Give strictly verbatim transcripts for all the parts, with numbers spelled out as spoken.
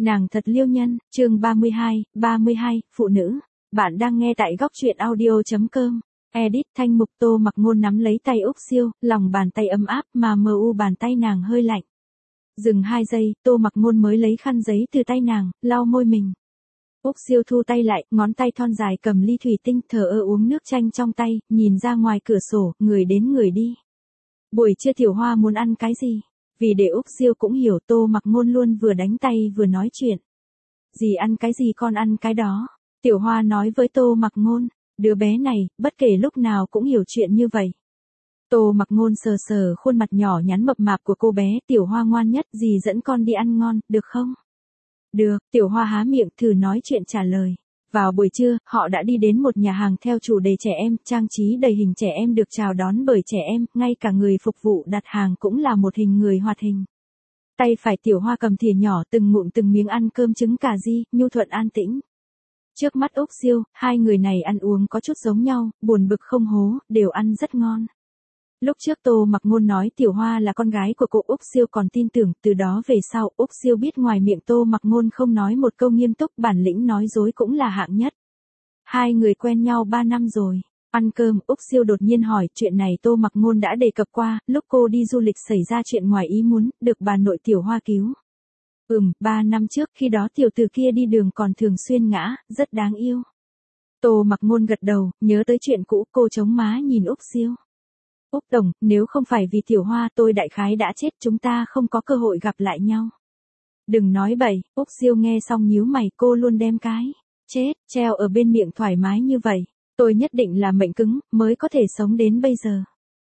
Nàng thật liêu nhân, chương ba mươi hai, ba mươi hai, phụ nữ. Bạn đang nghe tại góc truyện audio.com. Edit thanh mục. Tô Mặc Ngôn nắm lấy tay Úc Siêu, lòng bàn tay ấm áp mà mờ u bàn tay nàng hơi lạnh. Dừng hai giây, Tô Mặc Ngôn mới lấy khăn giấy từ tay nàng, lau môi mình. Úc Siêu thu tay lại, ngón tay thon dài cầm ly thủy tinh thờ ơ uống nước chanh trong tay, nhìn ra ngoài cửa sổ, người đến người đi. Buổi trưa Tiểu Hoa muốn ăn cái gì? Vì để Úc Siêu cũng hiểu, Tô Mặc Ngôn luôn vừa đánh tay vừa nói chuyện. Dì ăn cái gì con ăn cái đó. Tiểu Hoa nói với Tô Mặc Ngôn, đứa bé này, bất kể lúc nào cũng hiểu chuyện như vậy. Tô Mặc Ngôn sờ sờ khuôn mặt nhỏ nhắn mập mạp của cô bé, Tiểu Hoa ngoan nhất, dì dẫn con đi ăn ngon, được không? Được, Tiểu Hoa há miệng thử nói chuyện trả lời. Vào buổi trưa, họ đã đi đến một nhà hàng theo chủ đề trẻ em, trang trí đầy hình trẻ em được chào đón bởi trẻ em, ngay cả người phục vụ đặt hàng cũng là một hình người hoạt hình. Tay phải Tiểu Hoa cầm thìa nhỏ từng ngụm từng miếng ăn cơm trứng cà ri, nhu thuận an tĩnh. Trước mắt Úc Siêu, hai người này ăn uống có chút giống nhau, buồn bực không hố, đều ăn rất ngon. Lúc trước Tô Mặc Ngôn nói Tiểu Hoa là con gái của cô, Úc Siêu còn tin tưởng, từ đó về sau Úc Siêu biết ngoài miệng Tô Mặc Ngôn không nói một câu nghiêm túc, bản lĩnh nói dối cũng là hạng nhất. Hai người quen nhau ba năm rồi. Ăn cơm, Úc Siêu đột nhiên hỏi, chuyện này Tô Mặc Ngôn đã đề cập qua, lúc cô đi du lịch xảy ra chuyện ngoài ý muốn, được bà nội Tiểu Hoa cứu. Ừm, ba năm trước, khi đó tiểu tử kia đi đường còn thường xuyên ngã, rất đáng yêu. Tô Mặc Ngôn gật đầu, nhớ tới chuyện cũ, cô chống má nhìn Úc Siêu. Úc Tổng, nếu không phải vì Tiểu Hoa tôi đại khái đã chết, chúng ta không có cơ hội gặp lại nhau. Đừng nói bậy, Úc Siêu nghe xong nhíu mày, cô luôn đem cái chết treo ở bên miệng thoải mái như vậy. Tôi nhất định là mệnh cứng, mới có thể sống đến bây giờ.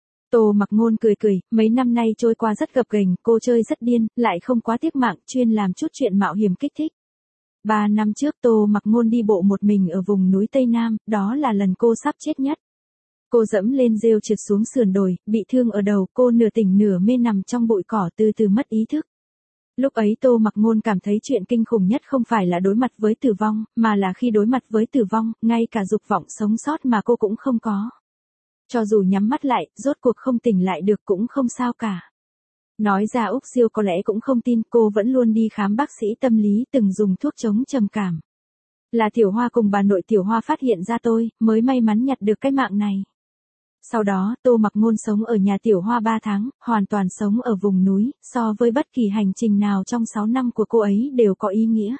Tô Mặc Ngôn cười cười, mấy năm nay trôi qua rất gập ghềnh, cô chơi rất điên, lại không quá tiếc mạng, chuyên làm chút chuyện mạo hiểm kích thích. Ba năm trước Tô Mặc Ngôn đi bộ một mình ở vùng núi Tây Nam, đó là lần cô sắp chết nhất. Cô dẫm lên rêu trượt xuống sườn đồi, bị thương ở đầu, cô nửa tỉnh nửa mê nằm trong bụi cỏ từ từ mất ý thức. Lúc ấy Tô Mặc Ngôn cảm thấy chuyện kinh khủng nhất không phải là đối mặt với tử vong, mà là khi đối mặt với tử vong, ngay cả dục vọng sống sót mà cô cũng không có. Cho dù nhắm mắt lại, rốt cuộc không tỉnh lại được cũng không sao cả. Nói ra Úc Siêu có lẽ cũng không tin, cô vẫn luôn đi khám bác sĩ tâm lý, từng dùng thuốc chống trầm cảm. Là Tiểu Hoa cùng bà nội Tiểu Hoa phát hiện ra tôi, mới may mắn nhặt được cái mạng này. Sau đó, Tô Mặc Ngôn sống ở nhà Tiểu Hoa ba tháng, hoàn toàn sống ở vùng núi, so với bất kỳ hành trình nào trong sáu năm của cô ấy đều có ý nghĩa.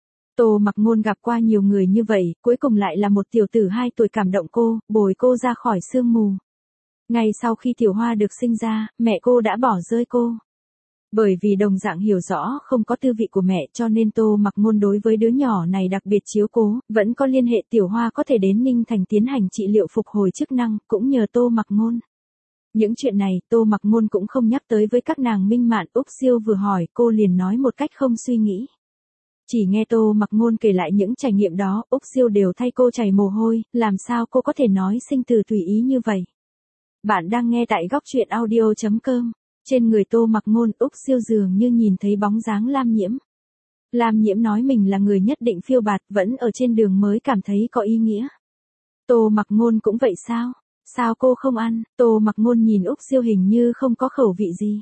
Tô Mặc Ngôn gặp qua nhiều người như vậy, cuối cùng lại là một tiểu tử hai tuổi cảm động cô, bồi cô ra khỏi sương mù. Ngay sau khi Tiểu Hoa được sinh ra, mẹ cô đã bỏ rơi cô. Bởi vì đồng dạng hiểu rõ không có tư vị của mẹ, cho nên Tô Mặc Ngôn đối với đứa nhỏ này đặc biệt chiếu cố, vẫn có liên hệ. Tiểu Hoa có thể đến Ninh Thành tiến hành trị liệu phục hồi chức năng, cũng nhờ Tô Mặc Ngôn. Những chuyện này, Tô Mặc Ngôn cũng không nhắc tới với các nàng Minh Mạn. Úc Siêu vừa hỏi, cô liền nói một cách không suy nghĩ. Chỉ nghe Tô Mặc Ngôn kể lại những trải nghiệm đó, Úc Siêu đều thay cô chảy mồ hôi, làm sao cô có thể nói sinh từ tùy ý như vậy. Bạn đang nghe tại góc truyện audio.com. Trên người Tô Mặc Ngôn, Úc Siêu dường như nhìn thấy bóng dáng Lam Nhiễm. Lam Nhiễm nói mình là người nhất định phiêu bạt, vẫn ở trên đường mới cảm thấy có ý nghĩa. Tô Mặc Ngôn cũng vậy sao? Sao cô không ăn? Tô Mặc Ngôn nhìn Úc Siêu hình như không có khẩu vị gì.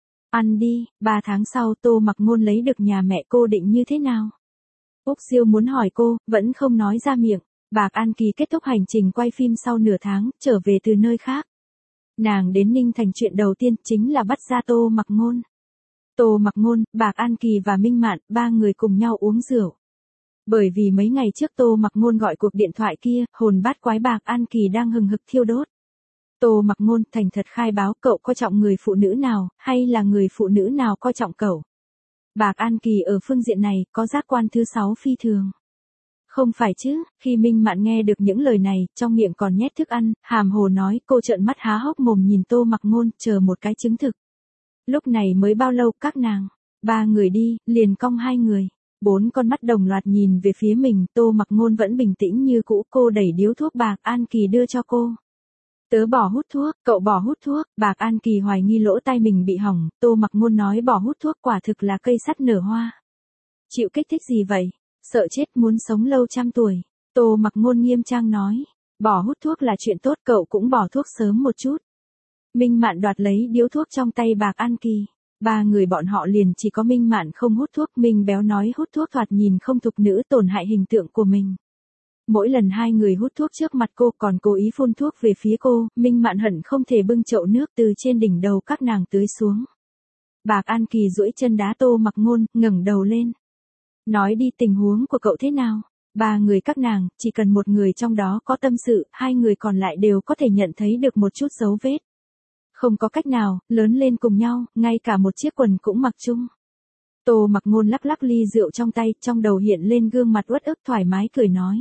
Ăn đi, ba tháng sau Tô Mặc Ngôn lấy được nhà mẹ, cô định như thế nào? Úc Siêu muốn hỏi cô, vẫn không nói ra miệng. Bạc An Kỳ kết thúc hành trình quay phim sau nửa tháng, trở về từ nơi khác. Nàng đến Ninh Thành chuyện đầu tiên chính là bắt ra Tô Mặc Ngôn. Tô Mặc Ngôn, Bạc An Kỳ và Minh Mạn, ba người cùng nhau uống rượu. Bởi vì mấy ngày trước Tô Mặc Ngôn gọi cuộc điện thoại kia, hồn bát quái Bạc An Kỳ đang hừng hực thiêu đốt. Tô Mặc Ngôn thành thật khai báo, cậu coi trọng người phụ nữ nào, hay là người phụ nữ nào coi trọng cậu? Bạc An Kỳ ở phương diện này, có giác quan thứ sáu phi thường. Không phải chứ, khi Minh Mạn nghe được những lời này, trong miệng còn nhét thức ăn, hàm hồ nói, cô trợn mắt há hốc mồm nhìn Tô Mặc Ngôn, chờ một cái chứng thực. Lúc này mới bao lâu, các nàng, ba người đi, liền cong hai người. Bốn con mắt đồng loạt nhìn về phía mình, Tô Mặc Ngôn vẫn bình tĩnh như cũ, cô đẩy điếu thuốc Bạc An Kỳ đưa cho cô. Tớ bỏ hút thuốc, cậu bỏ hút thuốc, Bạc An Kỳ hoài nghi lỗ tai mình bị hỏng, Tô Mặc Ngôn nói bỏ hút thuốc quả thực là cây sắt nở hoa. Chịu kích thích gì vậy? Sợ chết muốn sống lâu trăm tuổi. Tô Mặc Ngôn nghiêm trang nói. Bỏ hút thuốc là chuyện tốt, cậu cũng bỏ thuốc sớm một chút. Minh Mạn đoạt lấy điếu thuốc trong tay Bạc An Kỳ. Ba người bọn họ liền chỉ có Minh Mạn không hút thuốc, Minh Béo nói hút thuốc thoạt nhìn không thục nữ, tổn hại hình tượng của mình. Mỗi lần hai người hút thuốc trước mặt cô còn cố ý phun thuốc về phía cô, Minh Mạn hận không thể bưng chậu nước từ trên đỉnh đầu các nàng tưới xuống. Bạc An Kỳ duỗi chân đá Tô Mặc Ngôn, ngẩng đầu lên. Nói đi, tình huống của cậu thế nào? Ba người các nàng, chỉ cần một người trong đó có tâm sự, hai người còn lại đều có thể nhận thấy được một chút dấu vết. Không có cách nào, lớn lên cùng nhau, ngay cả một chiếc quần cũng mặc chung. Tô Mặc Ngôn lắc lắc ly rượu trong tay, trong đầu hiện lên gương mặt uất ức thoải mái cười nói.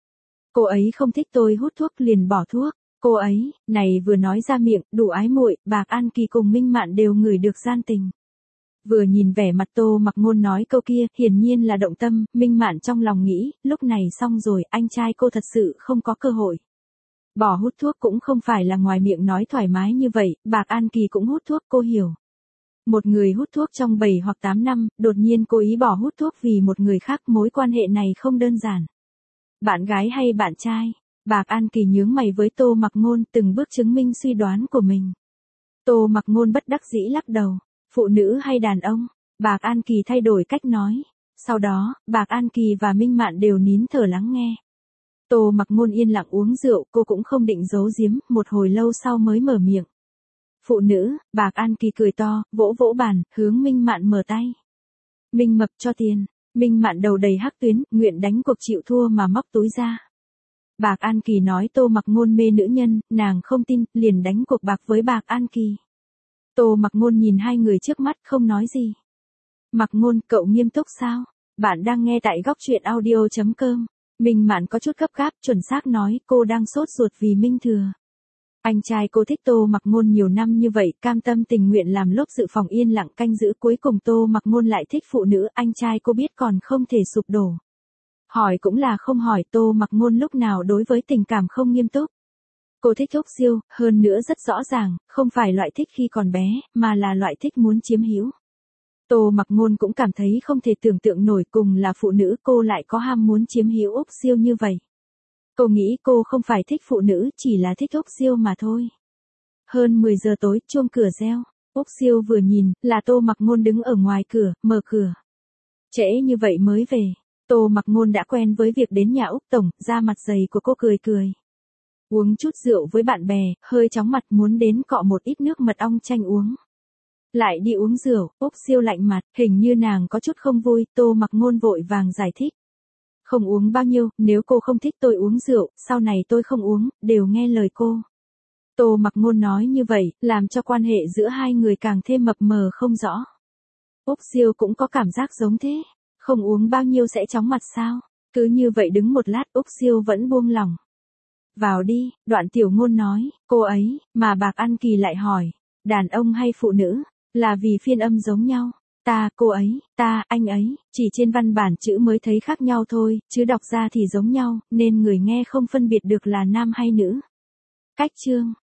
Cô ấy không thích tôi hút thuốc liền bỏ thuốc. Cô ấy, này vừa nói ra miệng, đủ ái muội, Bạc An Kỳ cùng Minh Mạn đều ngửi được gian tình. Vừa nhìn vẻ mặt Tô Mặc Ngôn nói câu kia, hiển nhiên là động tâm, Minh Mạn trong lòng nghĩ, lúc này xong rồi, anh trai cô thật sự không có cơ hội. Bỏ hút thuốc cũng không phải là ngoài miệng nói thoải mái như vậy, Bạc An Kỳ cũng hút thuốc, cô hiểu. Một người hút thuốc trong bảy hoặc tám năm, đột nhiên cố ý bỏ hút thuốc vì một người khác, mối quan hệ này không đơn giản. Bạn gái hay bạn trai? Bạc An Kỳ nhướng mày với Tô Mặc Ngôn, từng bước chứng minh suy đoán của mình. Tô Mặc Ngôn bất đắc dĩ lắc đầu. Phụ nữ hay đàn ông? Bạc An Kỳ thay đổi cách nói. Sau đó, Bạc An Kỳ và Minh Mạn đều nín thở lắng nghe. Tô Mặc Ngôn yên lặng uống rượu, cô cũng không định giấu giếm, một hồi lâu sau mới mở miệng. Phụ nữ. Bạc An Kỳ cười to, vỗ vỗ bàn, hướng Minh Mạn mở tay. Minh Mập cho tiền. Minh Mạn đầu đầy hắc tuyến, nguyện đánh cuộc chịu thua mà móc túi ra. Bạc An Kỳ nói Tô Mặc Ngôn mê nữ nhân, nàng không tin, liền đánh cuộc bạc với Bạc An Kỳ. Tô Mặc Ngôn nhìn hai người trước mắt không nói gì. Mặc Ngôn, cậu nghiêm túc sao? Bạn đang nghe tại góc truyện audio chấm com. Minh Mạn có chút gấp gáp, chuẩn xác nói, cô đang sốt ruột vì Minh Thừa. Anh trai cô thích Tô Mặc Ngôn nhiều năm như vậy, cam tâm tình nguyện làm lốp dự phòng yên lặng canh giữ, cuối cùng Tô Mặc Ngôn lại thích phụ nữ, anh trai cô biết còn không thể sụp đổ. Hỏi cũng là không hỏi, Tô Mặc Ngôn lúc nào đối với tình cảm không nghiêm túc. Cô thích Úc Siêu, hơn nữa rất rõ ràng, không phải loại thích khi còn bé, mà là loại thích muốn chiếm hữu. Tô Mặc Ngôn cũng cảm thấy không thể tưởng tượng nổi, cùng là phụ nữ cô lại có ham muốn chiếm hữu Úc Siêu như vậy. Cô nghĩ cô không phải thích phụ nữ, chỉ là thích Úc Siêu mà thôi. Hơn mười giờ tối, chuông cửa reo. Úc Siêu vừa nhìn, là Tô Mặc Ngôn đứng ở ngoài cửa, mở cửa. Trễ như vậy mới về. Tô Mặc Ngôn đã quen với việc đến nhà Úc Tổng, da mặt dày của cô cười cười. Uống chút rượu với bạn bè, hơi chóng mặt muốn đến cọ một ít nước mật ong chanh uống. Lại đi uống rượu, Úc Siêu lạnh mặt, hình như nàng có chút không vui, Tô Mặc Ngôn vội vàng giải thích. Không uống bao nhiêu, nếu cô không thích tôi uống rượu, sau này tôi không uống, đều nghe lời cô. Tô Mặc Ngôn nói như vậy, làm cho quan hệ giữa hai người càng thêm mập mờ không rõ. Úc Siêu cũng có cảm giác giống thế, không uống bao nhiêu sẽ chóng mặt sao? Cứ như vậy đứng một lát, Úc Siêu vẫn buông lỏng. Vào đi, Đoạn Tiểu Ngôn nói, cô ấy, mà Bạc An Kỳ lại hỏi, đàn ông hay phụ nữ, là vì phiên âm giống nhau. Ta, cô ấy, ta, anh ấy, chỉ trên văn bản chữ mới thấy khác nhau thôi, chứ đọc ra thì giống nhau, nên người nghe không phân biệt được là nam hay nữ. Cách chương